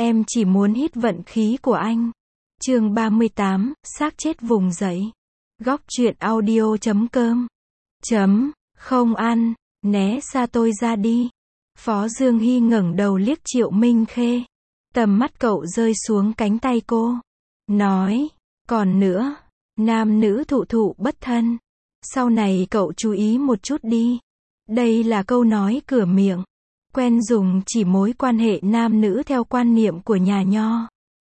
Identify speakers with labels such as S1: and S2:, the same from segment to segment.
S1: Em chỉ muốn hít vận khí của anh. Chương 38, xác chết vùng dậy. Góc truyện audio.com. Không ăn, né xa tôi ra đi. Phó Dương Hy ngẩng đầu liếc Triệu Minh Khê. Tầm mắt cậu rơi xuống cánh tay cô. Nói, còn nữa, nam nữ thụ thụ bất thân. Sau này cậu chú ý một chút đi. Đây là câu nói cửa miệng. Quen dùng chỉ mối quan hệ nam nữ theo quan niệm của nhà Nho.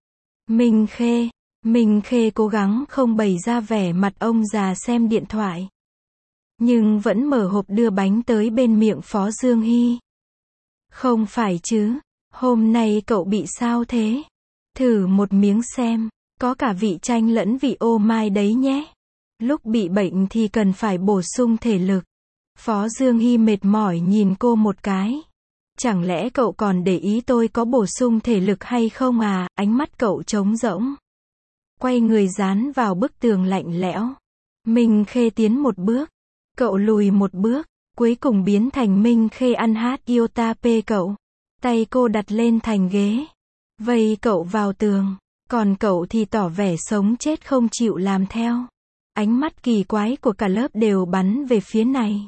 S1: Minh Khê cố gắng không bày ra vẻ mặt ông già xem điện thoại. Nhưng vẫn mở hộp đưa bánh tới bên miệng Phó Dương Hy. Không phải chứ, hôm nay cậu bị sao thế? Thử một miếng xem, có cả vị chanh lẫn vị ô mai đấy nhé. Lúc bị bệnh thì cần phải bổ sung thể lực. Phó Dương Hy mệt mỏi nhìn cô một cái. Chẳng lẽ cậu còn để ý tôi có bổ sung thể lực hay không à? Ánh mắt cậu trống rỗng. Quay người dán vào bức tường lạnh lẽo. Minh Khê tiến một bước. Cậu lùi một bước. Cuối cùng biến thành Minh Khê ăn hát iota p cậu. Tay cô đặt lên thành ghế. Vây cậu vào tường. Còn cậu thì tỏ vẻ sống chết không chịu làm theo. Ánh mắt kỳ quái của cả lớp đều bắn về phía này.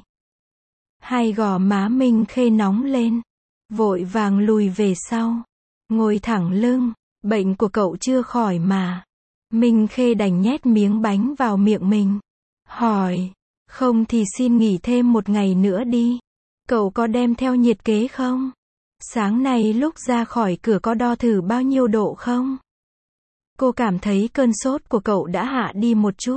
S1: Hai gò má Minh Khê nóng lên. Vội vàng lùi về sau. Ngồi thẳng lưng. Bệnh của cậu chưa khỏi mà. Minh Khê đành nhét miếng bánh vào miệng mình. Hỏi. Không thì xin nghỉ thêm một ngày nữa đi. Cậu có đem theo nhiệt kế không? Sáng nay lúc ra khỏi cửa có đo thử bao nhiêu độ không? Cô cảm thấy cơn sốt của cậu đã hạ đi một chút.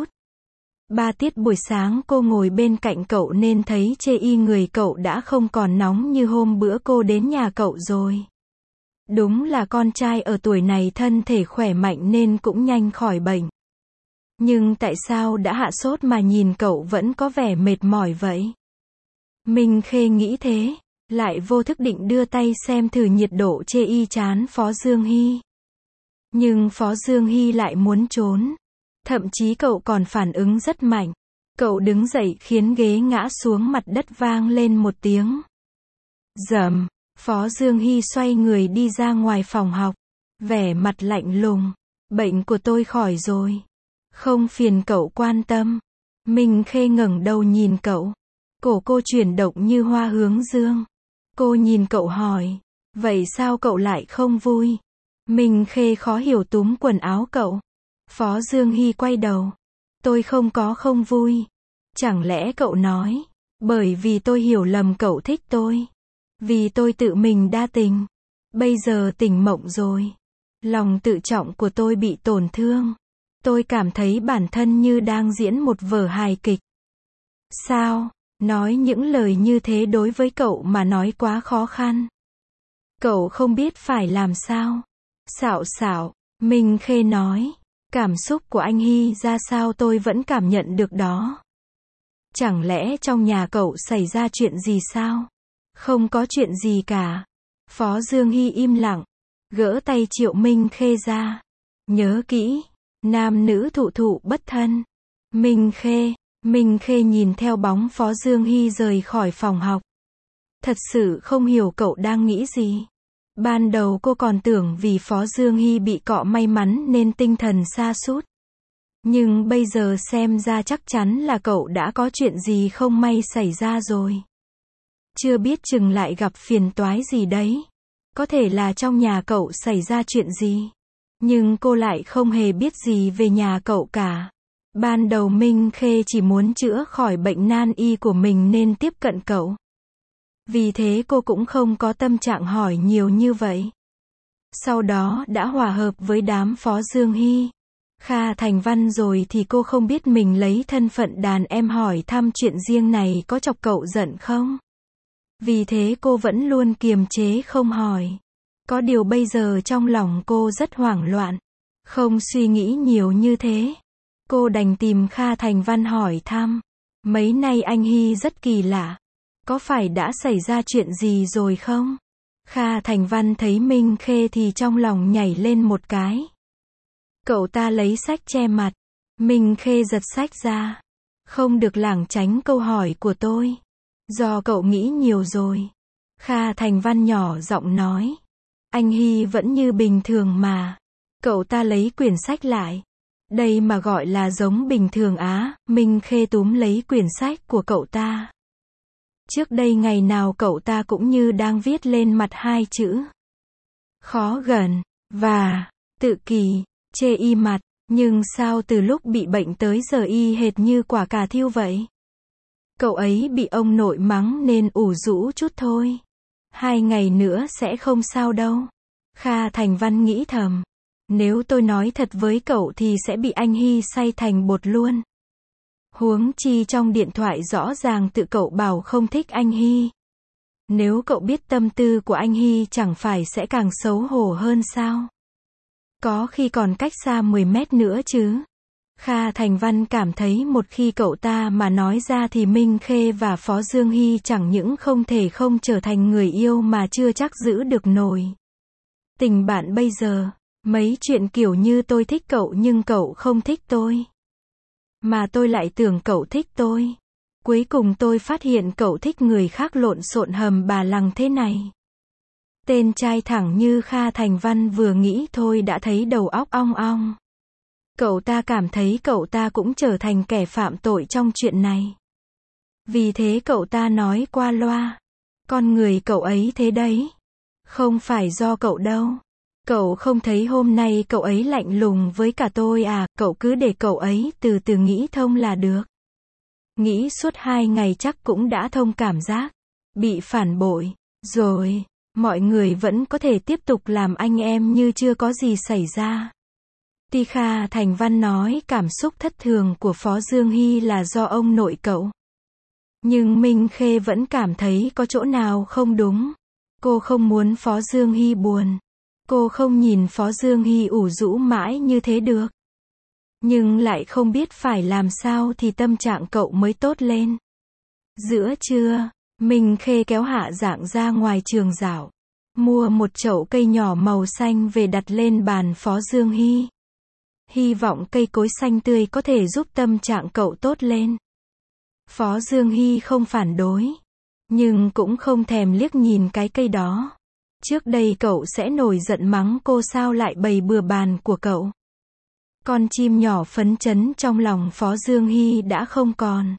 S1: 3 tiết buổi sáng cô ngồi bên cạnh cậu nên thấy chê y người cậu đã không còn nóng như hôm bữa cô đến nhà cậu rồi. Đúng là con trai ở tuổi này thân thể khỏe mạnh nên cũng nhanh khỏi bệnh. Nhưng tại sao đã hạ sốt mà nhìn cậu vẫn có vẻ mệt mỏi vậy? Minh Khê nghĩ thế, lại vô thức định đưa tay xem thử nhiệt độ chê y trán Phó Dương Hy. Nhưng Phó Dương Hy lại muốn trốn. Thậm chí cậu còn phản ứng rất mạnh. Cậu đứng dậy khiến ghế ngã xuống mặt đất vang lên một tiếng. Rầm, Phó Dương Hy xoay người đi ra ngoài phòng học. Vẻ mặt lạnh lùng. Bệnh của tôi khỏi rồi. Không phiền cậu quan tâm. Minh Khê ngẩng đầu nhìn cậu. Cổ cô chuyển động như hoa hướng dương. Cô nhìn cậu hỏi. Vậy sao cậu lại không vui? Minh Khê khó hiểu túm quần áo cậu. Phó Dương Hy quay đầu. Tôi không vui. Chẳng lẽ cậu nói. Bởi vì tôi hiểu lầm cậu thích tôi. Vì tôi tự mình đa tình. Bây giờ tỉnh mộng rồi. Lòng tự trọng của tôi bị tổn thương. Tôi cảm thấy bản thân như đang diễn một vở hài kịch. Sao? Nói những lời như thế đối với cậu mà nói quá khó khăn. Cậu không biết phải làm sao. Xạo, Minh Khê nói. Cảm xúc của anh Hy ra sao tôi vẫn cảm nhận được đó. Chẳng lẽ trong nhà cậu xảy ra chuyện gì sao? Không có chuyện gì cả. Phó Dương Hy im lặng. Gỡ tay Triệu Minh Khê ra. Nhớ kỹ. Nam nữ thụ thụ bất thân. Minh Khê nhìn theo bóng Phó Dương Hy rời khỏi phòng học. Thật sự không hiểu cậu đang nghĩ gì. Ban đầu cô còn tưởng vì Phó Dương Hy bị cọ may mắn nên tinh thần sa sút. Nhưng bây giờ xem ra chắc chắn là cậu đã có chuyện gì không may xảy ra rồi. Chưa biết chừng lại gặp phiền toái gì đấy. Có thể là trong nhà cậu xảy ra chuyện gì. Nhưng cô lại không hề biết gì về nhà cậu cả. Ban đầu Minh Khê chỉ muốn chữa khỏi bệnh nan y của mình nên tiếp cận cậu. Vì thế cô cũng không có tâm trạng hỏi nhiều như vậy. Sau đó đã hòa hợp với đám Phó Dương Hy. Kha Thành Văn rồi thì cô không biết mình lấy thân phận đàn em hỏi thăm chuyện riêng này có chọc cậu giận không. Vì thế cô vẫn luôn kiềm chế không hỏi. Có điều bây giờ trong lòng cô rất hoảng loạn. Không suy nghĩ nhiều như thế. Cô đành tìm Kha Thành Văn hỏi thăm. Mấy nay anh Hy rất kỳ lạ. Có phải đã xảy ra chuyện gì rồi không? Kha Thành Văn thấy Minh Khê thì trong lòng nhảy lên một cái. Cậu ta lấy sách che mặt. Minh Khê giật sách ra. Không được lảng tránh câu hỏi của tôi. Do cậu nghĩ nhiều rồi. Kha Thành Văn nhỏ giọng nói. Anh Hy vẫn như bình thường mà. Cậu ta lấy quyển sách lại. Đây mà gọi là giống bình thường á. Minh Khê túm lấy quyển sách của cậu ta. Trước đây ngày nào cậu ta cũng như đang viết lên mặt hai chữ khó gần và tự kỷ, chê y mặt. Nhưng sao từ lúc bị bệnh tới giờ y hệt như quả cà thiêu vậy? Cậu ấy bị ông nội mắng nên ủ rũ chút thôi. 2 ngày nữa sẽ không sao đâu. Kha Thành Văn nghĩ thầm. Nếu tôi nói thật với cậu thì sẽ bị anh Hy xay thành bột luôn. Huống chi trong điện thoại rõ ràng tự cậu bảo không thích anh Hy. Nếu cậu biết tâm tư của anh Hy chẳng phải sẽ càng xấu hổ hơn sao? Có khi còn cách xa 10 mét nữa chứ. Kha Thành Văn cảm thấy một khi cậu ta mà nói ra thì Minh Khê và Phó Dương Hy chẳng những không thể không trở thành người yêu mà chưa chắc giữ được nổi. Tình bạn bây giờ, mấy chuyện kiểu như tôi thích cậu nhưng cậu không thích tôi. Mà tôi lại tưởng cậu thích tôi. Cuối cùng tôi phát hiện cậu thích người khác lộn xộn hầm bà lằng thế này. Tên trai thẳng như Kha Thành Văn vừa nghĩ thôi đã thấy đầu óc ong ong. Cậu ta cảm thấy cậu ta cũng trở thành kẻ phạm tội trong chuyện này. Vì thế cậu ta nói qua loa. Con người cậu ấy thế đấy. Không phải do cậu đâu. Cậu không thấy hôm nay cậu ấy lạnh lùng với cả tôi à, cậu cứ để cậu ấy từ từ nghĩ thông là được. Nghĩ suốt 2 ngày chắc cũng đã thông cảm giác. Bị phản bội. Rồi, mọi người vẫn có thể tiếp tục làm anh em như chưa có gì xảy ra. Tuy Kha Thành Văn nói cảm xúc thất thường của Phó Dương Hy là do ông nội cậu. Nhưng Minh Khê vẫn cảm thấy có chỗ nào không đúng. Cô không muốn Phó Dương Hy buồn. Cô không nhìn Phó Dương Hy ủ rũ mãi như thế được. Nhưng lại không biết phải làm sao thì tâm trạng cậu mới tốt lên. Giữa trưa, Minh Khê kéo Hạ Dạng ra ngoài trường dạo. Mua một chậu cây nhỏ màu xanh về đặt lên bàn Phó Dương Hy. Hy vọng cây cối xanh tươi có thể giúp tâm trạng cậu tốt lên. Phó Dương Hy không phản đối. Nhưng cũng không thèm liếc nhìn cái cây đó. Trước đây cậu sẽ nổi giận mắng cô sao lại bày bừa bàn của cậu. Con chim nhỏ phấn chấn trong lòng Phó Dương Hy đã không còn.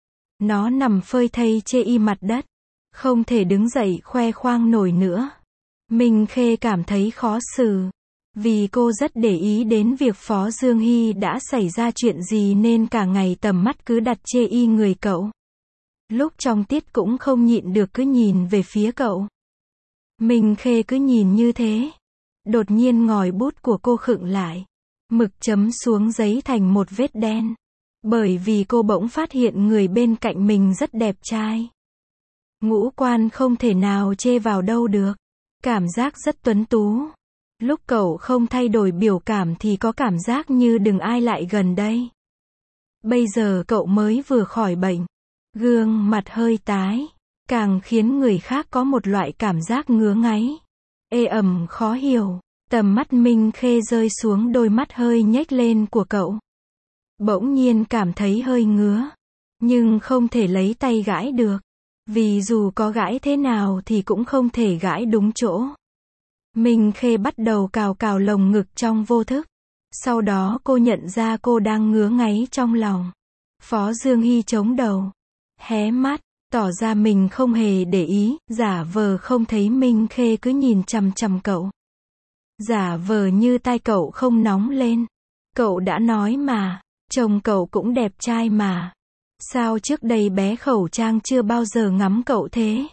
S1: Nó nằm phơi thây chê y mặt đất. Không thể đứng dậy khoe khoang nổi nữa. Minh Khê cảm thấy khó xử. Vì cô rất để ý đến việc Phó Dương Hy đã xảy ra chuyện gì nên cả ngày tầm mắt cứ đặt chê y người cậu. Lúc trong tiết cũng không nhịn được cứ nhìn về phía cậu. Minh Khê cứ nhìn như thế. Đột nhiên ngòi bút của cô khựng lại. Mực chấm xuống giấy thành một vết đen. Bởi vì cô bỗng phát hiện người bên cạnh mình rất đẹp trai. Ngũ quan không thể nào chê vào đâu được. Cảm giác rất tuấn tú. Lúc cậu không thay đổi biểu cảm thì có cảm giác như đừng ai lại gần đây. Bây giờ cậu mới vừa khỏi bệnh. Gương mặt hơi tái. Càng khiến người khác có một loại cảm giác ngứa ngáy. Ê ẩm khó hiểu. Tầm mắt Minh Khê rơi xuống đôi mắt hơi nhếch lên của cậu. Bỗng nhiên cảm thấy hơi ngứa. Nhưng không thể lấy tay gãi được. Vì dù có gãi thế nào thì cũng không thể gãi đúng chỗ. Minh Khê bắt đầu cào cào lồng ngực trong vô thức. Sau đó cô nhận ra cô đang ngứa ngáy trong lòng. Phó Dương Hy chống đầu. Hé mắt, tỏ ra mình không hề để ý, giả vờ không thấy Minh Khê cứ nhìn chằm chằm cậu. Giả vờ như tai cậu không nóng lên. Cậu đã nói mà, chồng cậu cũng đẹp trai mà. Sao trước đây bé khẩu trang chưa bao giờ ngắm cậu thế?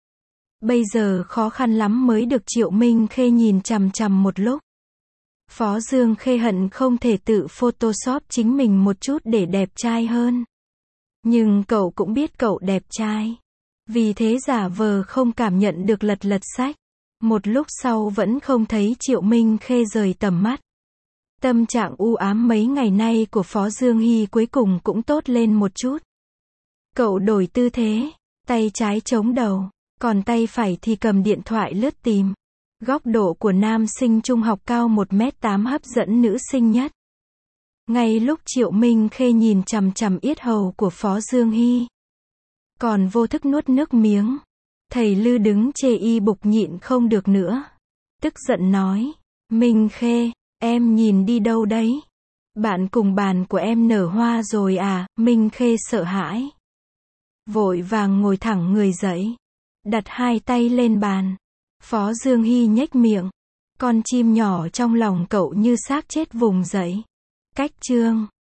S1: Bây giờ khó khăn lắm mới được Triệu Minh Khê nhìn chằm chằm một lúc. Phó Dương Khê hận không thể tự photoshop chính mình một chút để đẹp trai hơn. Nhưng cậu cũng biết cậu đẹp trai. Vì thế giả vờ không cảm nhận được lật lật sách. Một lúc sau vẫn không thấy Triệu Minh Khê rời tầm mắt. Tâm trạng u ám mấy ngày nay của Phó Dương Hy cuối cùng cũng tốt lên một chút. Cậu đổi tư thế, tay trái chống đầu, còn tay phải thì cầm điện thoại lướt tìm. Góc độ của nam sinh trung học cao 1m8 hấp dẫn nữ sinh nhất. Ngay lúc Triệu Minh Khê nhìn chằm chằm yết hầu của Phó Dương Hy, còn vô thức nuốt nước miếng. Thầy Lư đứng chê y bục nhịn không được nữa. tức giận nói. Minh Khê, em nhìn đi đâu đấy? Bạn cùng bàn của em nở hoa rồi à? Minh Khê sợ hãi. Vội vàng ngồi thẳng người dậy. Đặt hai tay lên bàn. Phó Dương Hy nhếch miệng. Con chim nhỏ trong lòng cậu như xác chết vùng dậy. Cách chương